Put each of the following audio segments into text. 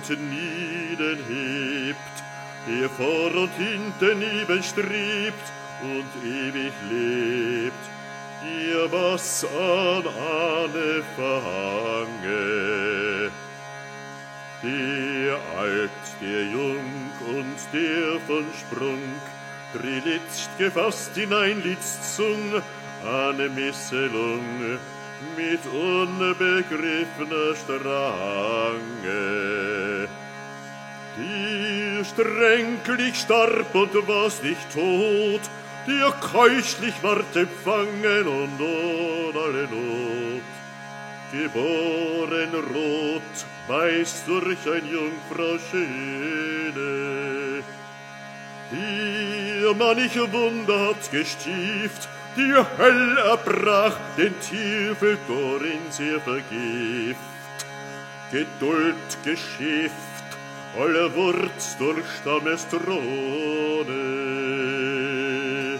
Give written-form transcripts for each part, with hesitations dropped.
und nieden hebt, der vor und hinten eben strebt und ewig lebt, ihr was an alle verhange. Der alt, der jung und der von Sprung, trilitzt gefasst in ein Liedzung, eine Misselung mit unbegriffener Strange. Die stränklich starb und war's nicht tot, der keuschlich ward empfangen und ohne alle Not. Geboren rot, weiß durch ein Jungfrau Schöne, die manch Wunder hat gestieft, die Höll erbrach, den Teufel darin sehr vergift. Geduld geschäft, alle Wurz durch Stammestrone.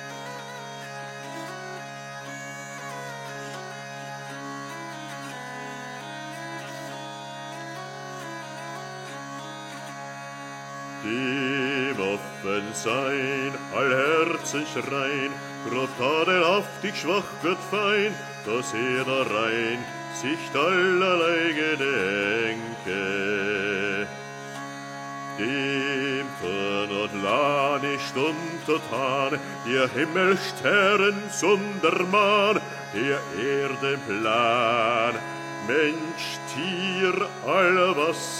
Dem offen sein, all Herzen schrein, grob tadelhaftig, schwach wird fein, dass da rein sich allerlei gedenke. Dem Turn und La nicht untertan, der Himmelsterren Sondermann, der Erdenplan, Mensch, Tier, all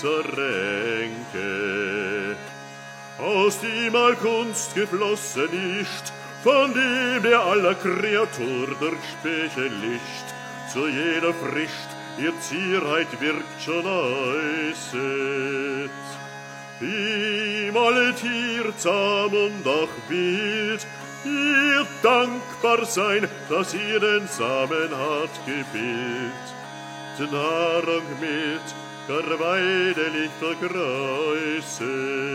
Wasserränke. Aus dem all Kunst geflossen ist, von dem der aller Kreatur durch Spechenlicht zu jeder Frischt ihr Zierheit wirkt schon äußet. Ihm alle Tier zahm und auch wild, ihr dankbar sein, dass ihr den Samen hat gebildet. Die Nahrung mit gar weidelig vergrößet.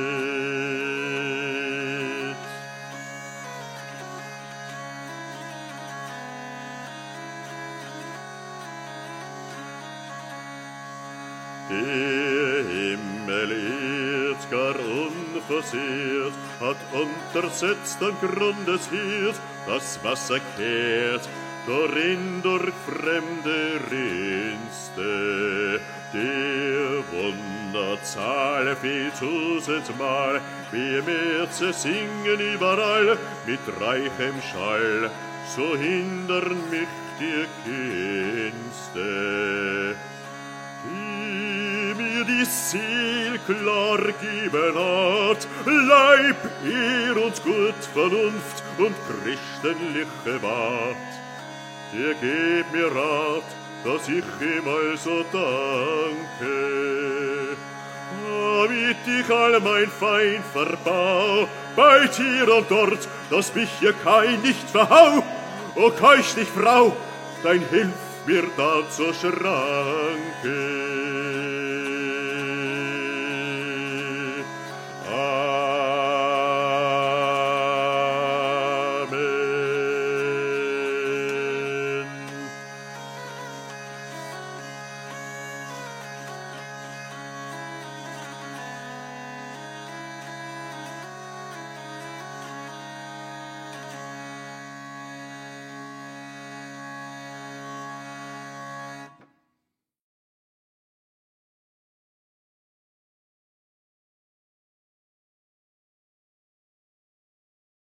Der Himmel irrt gar unversehrt, hat untersetzt am Grund des Hirt, das Wasser kehrt, darin durch fremde Rinste. Der Wunderzahl viel tausendmal, wie Märze singen überall, mit reichem Schall, so hindern mich die Künste. Die mir die Seel klar geben hat, Leib, Ehr und Gut, Vernunft und christliche Wart. Der gebt mir Rat, dass ich ihm also danke. Damit ich all mein Feind verbau, bei dir und dort, dass mich hier kein nicht verhau. O keuschlich Frau, dein Hilf mir da zur Schranke.